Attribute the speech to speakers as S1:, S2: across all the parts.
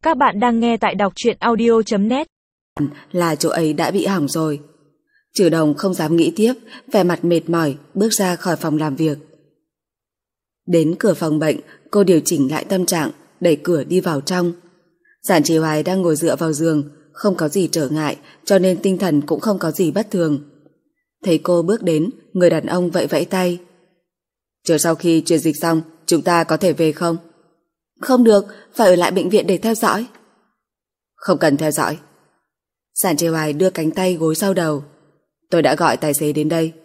S1: Các bạn đang nghe tại đọc truyện audio.net.
S2: Là chỗ ấy đã bị hỏng rồi. Trừ Đồng không dám nghĩ tiếp, vẻ mặt mệt mỏi bước ra khỏi phòng làm việc. Đến cửa phòng bệnh, cô điều chỉnh lại tâm trạng, đẩy cửa đi vào trong. Giản Trì Hoài đang ngồi dựa vào giường, không có gì trở ngại, cho nên tinh thần cũng không có gì bất thường. Thấy cô bước đến, người đàn ông vẫy vẫy tay. Chờ sau khi truyền dịch xong, chúng ta có thể về không? Không được, phải ở lại bệnh viện để theo dõi. Không cần theo dõi. Giản Trì Hoài đưa cánh tay gối sau đầu. Tôi đã gọi tài xế đến đây.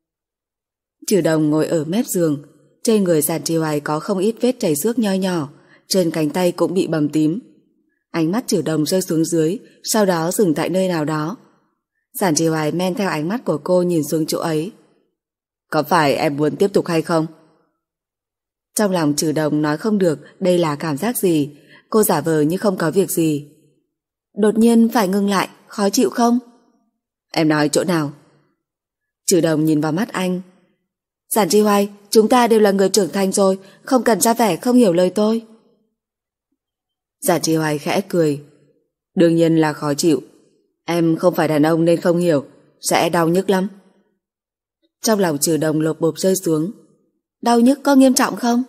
S2: Trừ Đồng ngồi ở mép giường. Trên người Giản Trì Hoài có không ít vết chảy xước nho nhỏ, trên cánh tay cũng bị bầm tím. Ánh mắt Trừ Đồng rơi xuống dưới, sau đó dừng tại nơi nào đó. Giản Trì Hoài men theo ánh mắt của cô nhìn xuống chỗ ấy. Có phải em muốn tiếp tục hay không? Trong lòng Trừ Đồng nói không được đây là cảm giác gì. Cô giả vờ như không có việc gì. Đột nhiên phải ngừng lại, khó chịu không? Em nói chỗ nào? Trừ Đồng nhìn vào mắt anh. Giản Trì Hoài, chúng ta đều là người trưởng thành rồi, không cần ra vẻ không hiểu lời tôi. Giản Trì Hoài khẽ cười. Đương nhiên là khó chịu. Em không phải đàn ông nên không hiểu, sẽ đau nhức lắm. Trong lòng Trừ Đồng lột bột rơi xuống. Đau nhức có nghiêm trọng không?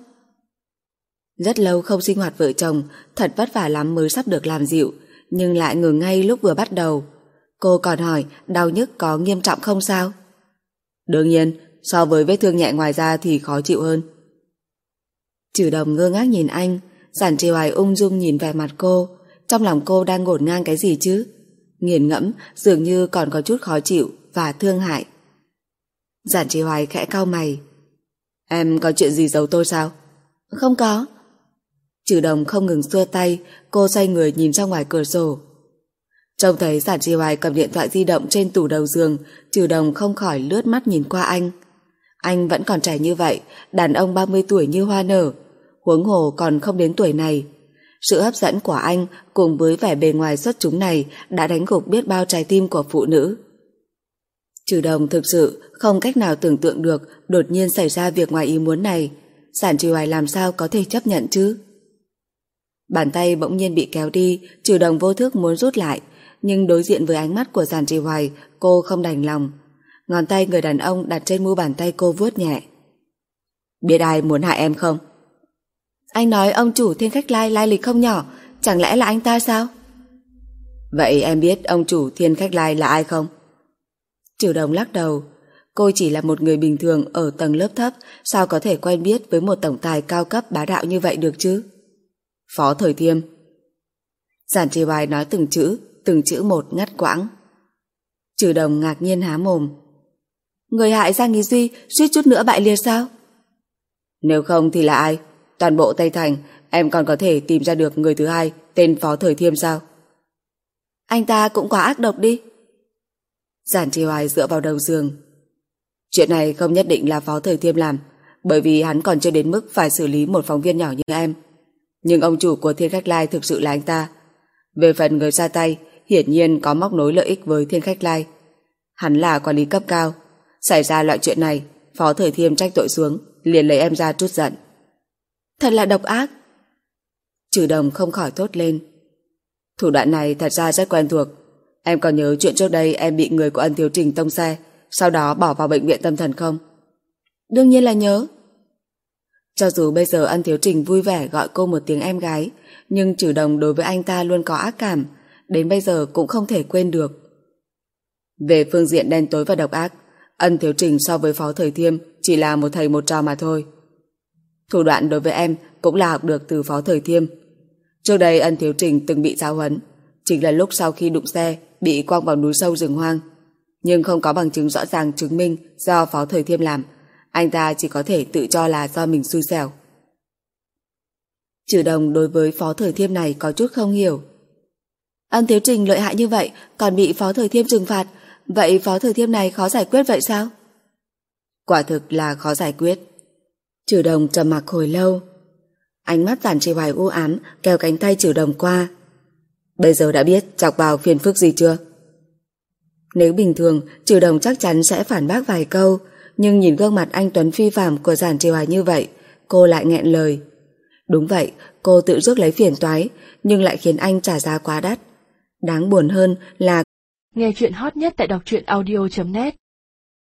S2: Rất lâu không sinh hoạt vợ chồng, thật vất vả lắm mới sắp được làm dịu, nhưng lại ngừng ngay lúc vừa bắt đầu. Cô còn hỏi đau nhức có nghiêm trọng không sao? Đương nhiên, so với vết thương nhẹ ngoài da thì khó chịu hơn. Trừ Đồng ngơ ngác nhìn anh. Giản Trì Hoài ung dung nhìn về mặt cô. Trong lòng cô đang ngổn ngang cái gì chứ? Nghiền ngẫm, dường như còn có chút khó chịu và thương hại. Giản Trì Hoài khẽ cau mày. Em có chuyện gì giấu tôi sao? Không có. Trừ Đồng không ngừng xua tay. Cô xoay người nhìn ra ngoài cửa sổ. Trông thấy Giản Trì Hoài cầm điện thoại di động trên tủ đầu giường, Trừ Đồng không khỏi lướt mắt nhìn qua anh. Anh vẫn còn trẻ như vậy, đàn ông 30 tuổi như hoa nở, huống hồ còn không đến tuổi này. Sự hấp dẫn của anh cùng với vẻ bề ngoài xuất chúng này đã đánh gục biết bao trái tim của phụ nữ. Trừ Đồng thực sự không cách nào tưởng tượng được đột nhiên xảy ra việc ngoài ý muốn này. Giản Trì Hoài làm sao có thể chấp nhận chứ? Bàn tay bỗng nhiên bị kéo đi, Trừ Đồng vô thức muốn rút lại, nhưng đối diện với ánh mắt của Giản Trì Hoài, cô không đành lòng. Ngón tay người đàn ông đặt trên mu bàn tay cô vuốt nhẹ. Biết ai muốn hại em không? Anh nói ông chủ Thiên Khách Lai lai lịch không nhỏ, chẳng lẽ là anh ta sao? Vậy em biết ông chủ Thiên Khách Lai là ai không? Trừ Đồng lắc đầu. Cô chỉ là một người bình thường ở tầng lớp thấp, sao có thể quen biết với một tổng tài cao cấp bá đạo như vậy được chứ? Phó Thời Thiêm. Giản Trì Hoài nói từng chữ một ngắt quãng. Trừ Đồng ngạc nhiên há mồm. Người hại Giang Ý Duy suýt chút nữa bại liệt sao? Nếu không thì là ai? Toàn bộ Tây Thành em còn có thể tìm ra được người thứ hai tên Phó Thời Thiêm sao? Anh ta cũng quá ác độc đi. Giản Trì Hoài dựa vào đầu giường. Chuyện này không nhất định là Phó Thời Thiêm làm, bởi vì hắn còn chưa đến mức phải xử lý một phóng viên nhỏ như em. Nhưng ông chủ của Thiên Khách Lai thực sự là anh ta. Về phần người ra tay, hiển nhiên có móc nối lợi ích với Thiên Khách Lai. Hắn là quản lý cấp cao. Xảy ra loại chuyện này, Phó Thời Thiêm trách tội xuống, liền lấy em ra trút giận. Thật là độc ác. Trừ Đồng không khỏi thốt lên. Thủ đoạn này thật ra rất quen thuộc. Em còn nhớ chuyện trước đây em bị người của Ân Thiếu Trình tông xe, sau đó bỏ vào bệnh viện tâm thần không? Đương nhiên là nhớ. Cho dù bây giờ Ân Thiếu Trình vui vẻ gọi cô một tiếng em gái, nhưng Trừ Đồng đối với anh ta luôn có ác cảm, đến bây giờ cũng không thể quên được. Về phương diện đen tối và độc ác, Ân Thiếu Trình so với Phó Thời Thiêm chỉ là một thầy một trò mà thôi. Thủ đoạn đối với em cũng là học được từ Phó Thời Thiêm. Trước đây Ân Thiếu Trình từng bị giáo huấn, chính là lúc sau khi đụng xe bị quăng vào núi sâu rừng hoang, nhưng không có bằng chứng rõ ràng chứng minh do Phó Thời Thiêm làm. Anh ta chỉ có thể tự cho là do mình xui xẻo. Trừ Đồng đối với Phó Thời Thiêm này có chút không hiểu. Ân Thiếu Trình lợi hại như vậy còn bị Phó Thời Thiêm trừng phạt, vậy Phó Thời Thiêm này khó giải quyết vậy sao? Quả thực là khó giải quyết. Trừ Đồng trầm mặc hồi lâu. Ánh mắt Giản Trì Hoài u ám kéo cánh tay Trừ Đồng qua. Bây giờ đã biết chọc vào phiền phức gì chưa? Nếu bình thường Trừ Đồng chắc chắn sẽ phản bác vài câu, nhưng nhìn gương mặt anh tuấn phi phàm của Giản Trì Hoài như vậy, cô lại nghẹn lời. Đúng vậy, cô tự rước lấy phiền toái, nhưng lại khiến anh trả giá quá đắt. Đáng buồn hơn là
S1: nghe chuyện hot nhất tại đọc truyện audio.net